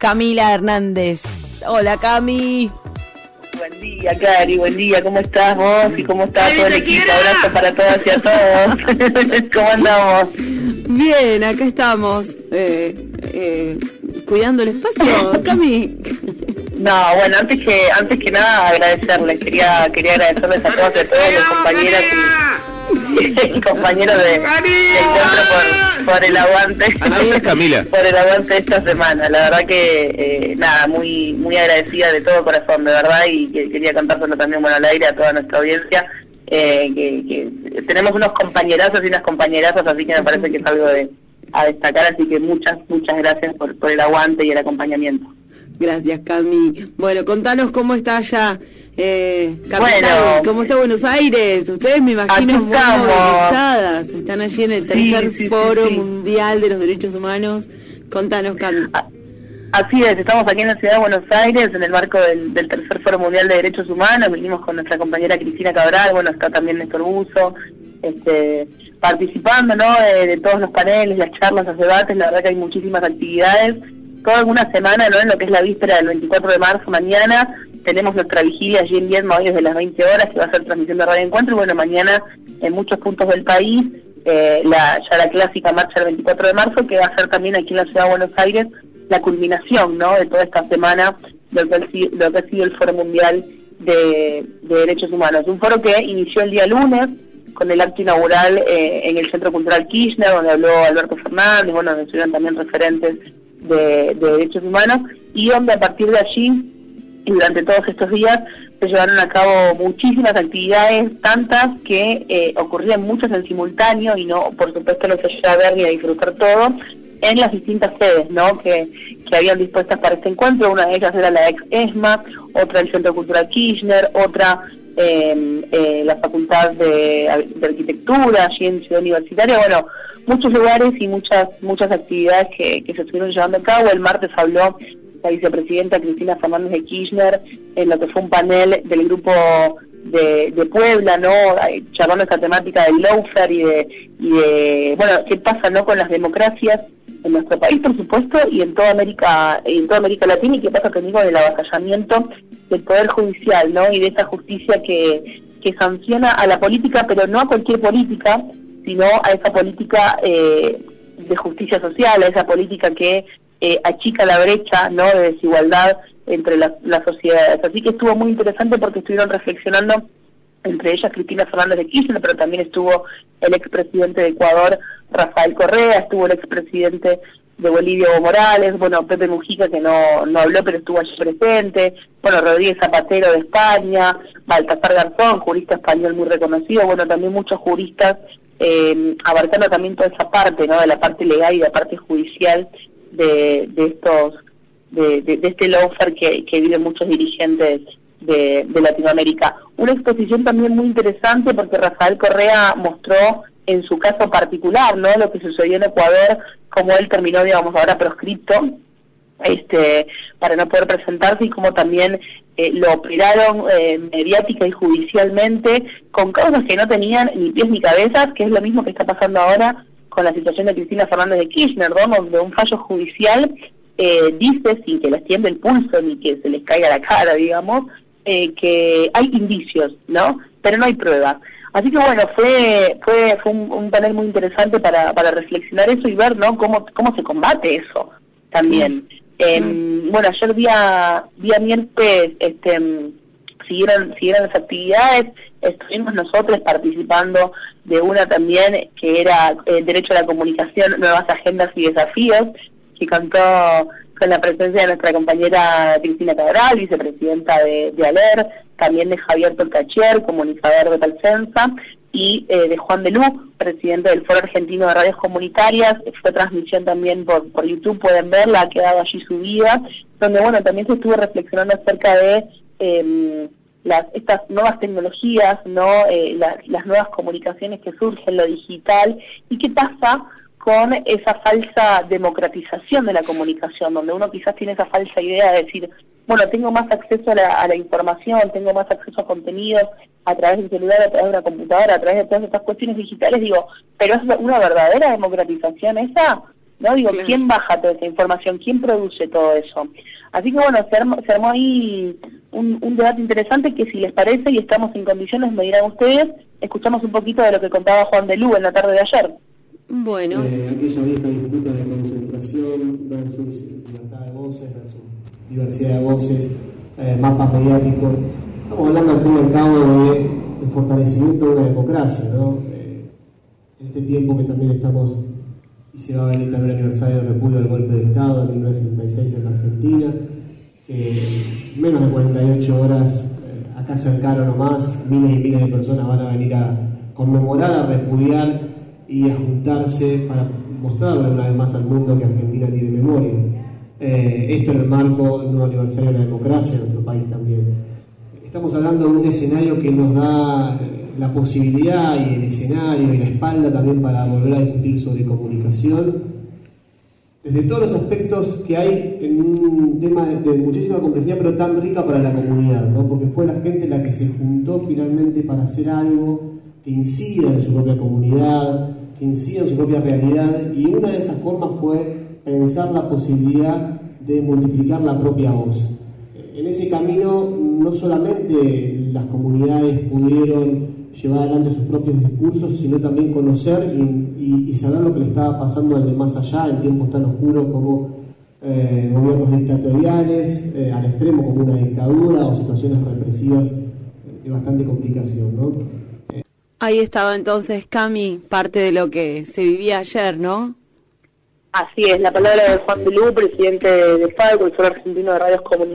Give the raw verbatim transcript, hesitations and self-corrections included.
Camila Hernández. Hola, Cami. Buen día, Cari, buen día, ¿cómo estás vos? ¿Y cómo está todo el equipo? Abrazo para todas y a todos. ¿Cómo andamos? Bien, acá estamos, eh, eh, cuidando el espacio, Cami. No, bueno, antes que antes que nada agradecerles, quería quería agradecerles a todos y a todas las compañeras y, y compañeros de, de encuentro por, por el aguante. Ah, Camila. Por el aguante de esta semana. La verdad que eh, nada, muy muy agradecida de todo corazón, de verdad, y que quería cantárselo también bueno al aire a toda nuestra audiencia. Eh, que, que tenemos unos compañerazos y unas compañerazas, así que me parece que es algo de a destacar, así que muchas, muchas gracias por, por el aguante y el acompañamiento. Gracias, Cami. Bueno, contanos cómo está allá, eh, capital, bueno, cómo está Buenos Aires. Ustedes me imagino muy movilizadas, están allí en el tercer sí, sí, Foro sí, sí. Mundial de los Derechos Humanos. Contanos, Cami. Así es, estamos aquí en la ciudad de Buenos Aires en el marco del, del tercer Foro Mundial de Derechos Humanos. Vinimos con nuestra compañera Cristina Cabral, bueno, está también Néstor Buzo, este, participando, ¿no?, de, de todos los paneles, las charlas, los debates. La verdad que hay muchísimas actividades. Toda una semana, ¿no?, en lo que es la víspera del veinticuatro de marzo, mañana tenemos nuestra vigilia allí en Viedma hoy desde las veinte horas, que va a ser transmisión de Radio Encuentro, y bueno, mañana en muchos puntos del país, eh, la, ya la clásica marcha del veinticuatro de marzo, que va a ser también aquí en la ciudad de Buenos Aires la culminación, ¿no?, de toda esta semana de lo que ha sido, lo que ha sido el Foro Mundial de, de Derechos Humanos. Un foro que inició el día lunes con el acto inaugural eh, en el Centro Cultural Kirchner, donde habló Alberto Fernández, bueno, donde estuvieron también referentes de, de derechos humanos, y donde a partir de allí y durante todos estos días se llevaron a cabo muchísimas actividades, tantas que eh, ocurrían muchas en simultáneo y no, por supuesto, no se llega a ver ni a disfrutar todo en las distintas sedes, ¿no?, que, que habían dispuestas para este encuentro. Una de ellas era la ex ESMA, otra el Centro Cultural Kirchner, otra eh, eh, la Facultad de, de Arquitectura, allí en Ciudad Universitaria. Bueno, muchos lugares y muchas muchas actividades que, que se estuvieron llevando a cabo. El martes habló la vicepresidenta Cristina Fernández de Kirchner en lo que fue un panel del grupo de, de Puebla, ¿no?, charlando esta temática del lawfare y de, y de, bueno, qué pasa, ¿no?, con las democracias en nuestro país, por supuesto, y en toda América, en toda América Latina, y qué pasa también con el avasallamiento del Poder Judicial, ¿no?, y de esa justicia que, que sanciona a la política, pero no a cualquier política, sino a esa política eh, de justicia social, a esa política que eh, achica la brecha, ¿no?, de desigualdad entre las, las sociedades. Así que estuvo muy interesante porque estuvieron reflexionando, entre ellas Cristina Fernández de Kirchner, pero también estuvo el expresidente de Ecuador, Rafael Correa, estuvo el expresidente de Bolivia, Evo Morales, bueno, Pepe Mujica, que no, no habló, pero estuvo allí presente, bueno, Rodríguez Zapatero de España, Baltasar Garzón, jurista español muy reconocido, bueno, también muchos juristas, eh, abarcando también toda esa parte, ¿no?, de la parte legal y de la parte judicial de, de estos, de, de, de este lawfare que, que viven muchos dirigentes de, de Latinoamérica. Una exposición también muy interesante porque Rafael Correa mostró en su caso particular, ¿no?, lo que sucedió en Ecuador, cómo él terminó, digamos, ahora proscripto, este, para no poder presentarse, y cómo también eh, lo operaron eh, mediática y judicialmente con causas que no tenían ni pies ni cabezas, que es lo mismo que está pasando ahora con la situación de Cristina Fernández de Kirchner, ¿no?, donde un fallo judicial eh, dice, sin que les tiemble el pulso ni que se les caiga la cara, digamos, eh, que hay indicios, ¿no?, pero no hay pruebas. Así que bueno, fue fue, fue un, un panel muy interesante para, para reflexionar eso y ver, ¿no?, cómo cómo se combate eso también. Sí. Eh, mm. Bueno, ayer día día miércoles este, siguieron siguieron las actividades, estuvimos nosotros participando de una también que era el derecho a la comunicación, nuevas agendas y desafíos, que cantó con la presencia de nuestra compañera Cristina Cabral, vicepresidenta de, de ALER, también de Javier Tolcachier, comunicador de Talcensa, y eh, de Juan de Lu, presidente del Foro Argentino de Radios Comunitarias. Fue transmisión también por, por YouTube, pueden verla, ha quedado allí subida, donde bueno, también se estuvo reflexionando acerca de eh, las estas nuevas tecnologías, no eh, la, las nuevas comunicaciones que surgen, lo digital, y qué pasa con esa falsa democratización de la comunicación, donde uno quizás tiene esa falsa idea de decir, bueno, tengo más acceso a la, a la información, tengo más acceso a contenidos a través del celular, a través de una computadora, a través de todas estas cuestiones digitales, digo, pero ¿es una verdadera democratización esa? ¿no? Digo, Claro. ¿quién baja toda esa información? ¿Quién produce todo eso? Así que bueno, se armó, se armó ahí un, un debate interesante que si les parece y estamos en condiciones, me dirán ustedes, escuchamos un poquito de lo que contaba Juan de Lu en la tarde de ayer. Bueno. Eh, aquella vieja disputa de concentración versus libertad de voces, versus diversidad de voces, eh, mapa mediático. Estamos hablando al fin y al cabo de, de fortalecimiento de una democracia, ¿no? Eh, en este tiempo que también estamos, y se va a venir también el aniversario del repudio del golpe de Estado en mil novecientos setenta y seis en la Argentina, que en menos de cuarenta y ocho horas, eh, acá cercano nomás, miles y miles de personas van a venir a conmemorar, a repudiar y a juntarse para mostrarle una vez más al mundo que Argentina tiene memoria. Eh, esto en el marco del nuevo aniversario de la democracia en nuestro país también. Estamos hablando de un escenario que nos da la posibilidad y el escenario y la espalda también para volver a discutir sobre comunicación, desde todos los aspectos que hay en un tema de, de muchísima complejidad, pero tan rica para la comunidad, ¿no? Porque fue la gente la que se juntó finalmente para hacer algo que incida en su propia comunidad, que incida en su propia realidad, y una de esas formas fue pensar la posibilidad de multiplicar la propia voz. En ese camino no solamente las comunidades pudieron llevar adelante sus propios discursos, sino también conocer y, y, y saber lo que le estaba pasando al de más allá en tiempos tan oscuros como eh, gobiernos dictatoriales, eh, al extremo como una dictadura o situaciones represivas de bastante complicación, ¿no? Ahí estaba entonces, Cami, parte de lo que se vivía ayer, ¿no? Así es, la palabra de Juan de Lu, presidente de FADE, Consorcio Argentino de Radios Comunitarias.